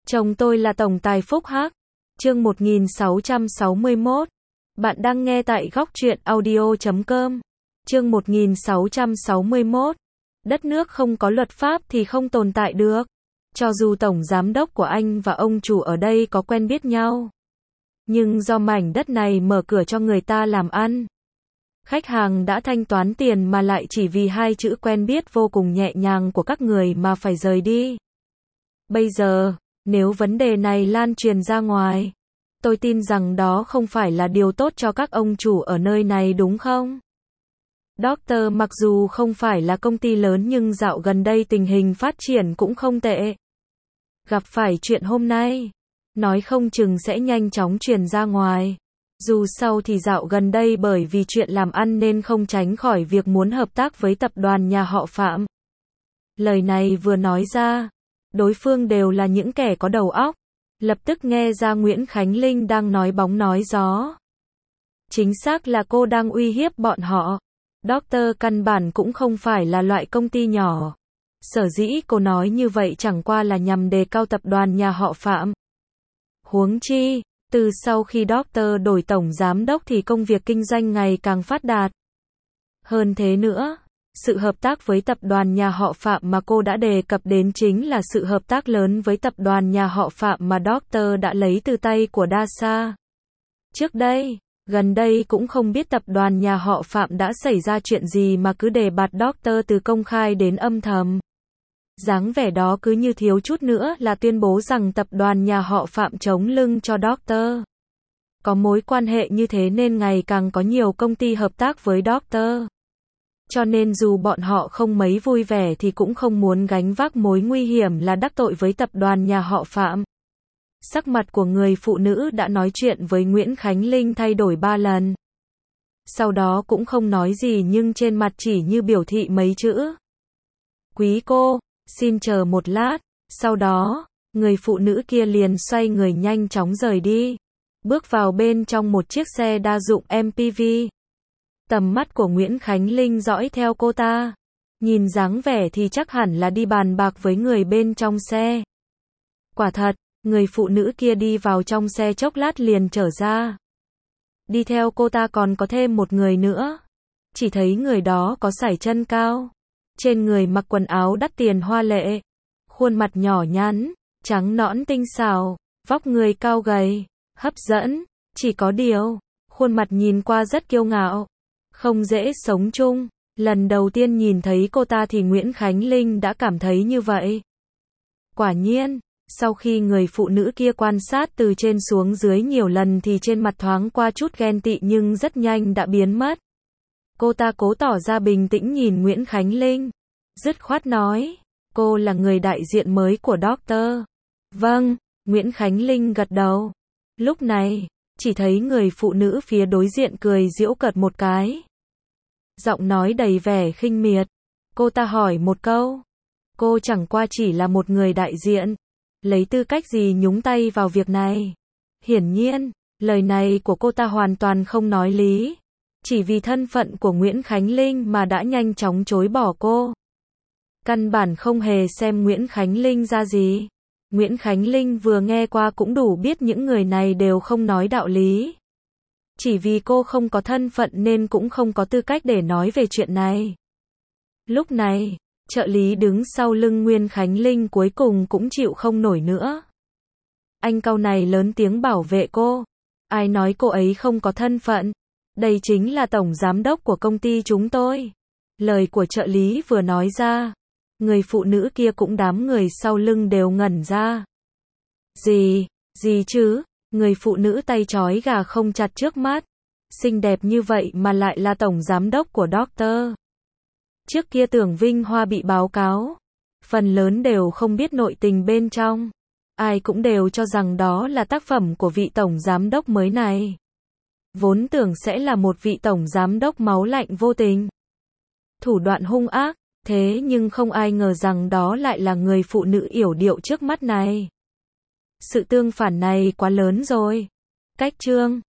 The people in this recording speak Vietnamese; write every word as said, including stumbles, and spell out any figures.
Chồng tôi là tổng tài Phúc Hắc. Chương một nghìn sáu trăm sáu mươi mốt. Bạn đang nghe tại góc truyện audio chấm com. Chương một nghìn sáu trăm sáu mươi mốt. Đất nước không có luật pháp thì không tồn tại được. Cho dù tổng giám đốc của anh và ông chủ ở đây có quen biết nhau, nhưng do mảnh đất này mở cửa cho người ta làm ăn, khách hàng đã thanh toán tiền mà lại chỉ vì hai chữ quen biết vô cùng nhẹ nhàng của các người mà phải rời đi. Bây giờ, nếu vấn đề này lan truyền ra ngoài, tôi tin rằng đó không phải là điều tốt cho các ông chủ ở nơi này đúng không? Doctor mặc dù không phải là công ty lớn nhưng dạo gần đây tình hình phát triển cũng không tệ. Gặp phải chuyện hôm nay, nói không chừng sẽ nhanh chóng truyền ra ngoài. Dù sao thì dạo gần đây bởi vì chuyện làm ăn nên không tránh khỏi việc muốn hợp tác với tập đoàn nhà họ Phạm. Lời này vừa nói ra, đối phương đều là những kẻ có đầu óc. Lập tức nghe ra Nguyễn Khánh Linh đang nói bóng nói gió. Chính xác là cô đang uy hiếp bọn họ. Doctor căn bản cũng không phải là loại công ty nhỏ. Sở dĩ cô nói như vậy chẳng qua là nhằm đề cao tập đoàn nhà họ Phạm. Huống chi, từ sau khi Doctor đổi tổng giám đốc thì công việc kinh doanh ngày càng phát đạt. Hơn thế nữa, sự hợp tác với tập đoàn nhà họ Phạm mà cô đã đề cập đến chính là sự hợp tác lớn với tập đoàn nhà họ Phạm mà Doctor đã lấy từ tay của đa sa. Trước đây, gần đây cũng không biết tập đoàn nhà họ Phạm đã xảy ra chuyện gì mà cứ đề bạt Doctor từ công khai đến âm thầm. Dáng vẻ đó cứ như thiếu chút nữa là tuyên bố rằng tập đoàn nhà họ Phạm chống lưng cho Doctor. Có mối quan hệ như thế nên ngày càng có nhiều công ty hợp tác với Doctor. Cho nên dù bọn họ không mấy vui vẻ thì cũng không muốn gánh vác mối nguy hiểm là đắc tội với tập đoàn nhà họ Phạm. Sắc mặt của người phụ nữ đã nói chuyện với Nguyễn Khánh Linh thay đổi ba lần. Sau đó cũng không nói gì nhưng trên mặt chỉ như biểu thị mấy chữ. Quý cô, xin chờ một lát. Sau đó, người phụ nữ kia liền xoay người nhanh chóng rời đi. Bước vào bên trong một chiếc xe đa dụng em pê vê. Tầm mắt của Nguyễn Khánh Linh dõi theo cô ta. Nhìn dáng vẻ thì chắc hẳn là đi bàn bạc với người bên trong xe. Quả thật, người phụ nữ kia đi vào trong xe chốc lát liền trở ra. Đi theo cô ta còn có thêm một người nữa. Chỉ thấy người đó có sải chân cao. Trên người mặc quần áo đắt tiền hoa lệ. Khuôn mặt nhỏ nhắn, trắng nõn tinh xảo, vóc người cao gầy, hấp dẫn. Chỉ có điều, khuôn mặt nhìn qua rất kiêu ngạo. Không dễ sống chung. Lần đầu tiên nhìn thấy cô ta thì Nguyễn Khánh Linh đã cảm thấy như vậy. Quả nhiên, sau khi người phụ nữ kia quan sát từ trên xuống dưới nhiều lần thì trên mặt thoáng qua chút ghen tị nhưng rất nhanh đã biến mất. Cô ta cố tỏ ra bình tĩnh nhìn Nguyễn Khánh Linh. Dứt khoát nói, cô là người đại diện mới của Doctor. Vâng, Nguyễn Khánh Linh gật đầu. Lúc này, chỉ thấy người phụ nữ phía đối diện cười giễu cợt một cái. Giọng nói đầy vẻ khinh miệt. Cô ta hỏi một câu. Cô chẳng qua chỉ là một người đại diện. Lấy tư cách gì nhúng tay vào việc này? Hiển nhiên, lời này của cô ta hoàn toàn không nói lý. Chỉ vì thân phận của Nguyễn Khánh Linh mà đã nhanh chóng chối bỏ cô. Căn bản không hề xem Nguyễn Khánh Linh ra gì. Nguyễn Khánh Linh vừa nghe qua cũng đủ biết những người này đều không nói đạo lý. Chỉ vì cô không có thân phận nên cũng không có tư cách để nói về chuyện này. Lúc này, trợ lý đứng sau lưng Nguyễn Khánh Linh cuối cùng cũng chịu không nổi nữa. Anh cau này lớn tiếng bảo vệ cô. Ai nói cô ấy không có thân phận? Đây chính là tổng giám đốc của công ty chúng tôi. Lời của trợ lý vừa nói ra. Người phụ nữ kia cũng đám người sau lưng đều ngẩn ra. Gì, gì chứ? Người phụ nữ tay trói gà không chặt trước mắt. Xinh đẹp như vậy mà lại là tổng giám đốc của Doctor. Trước kia tưởng vinh hoa bị báo cáo. Phần lớn đều không biết nội tình bên trong. Ai cũng đều cho rằng đó là tác phẩm của vị tổng giám đốc mới này. Vốn tưởng sẽ là một vị tổng giám đốc máu lạnh vô tình. Thủ đoạn hung ác. Thế nhưng không ai ngờ rằng đó lại là người phụ nữ yểu điệu trước mắt này. Sự tương phản này quá lớn rồi. Cách chương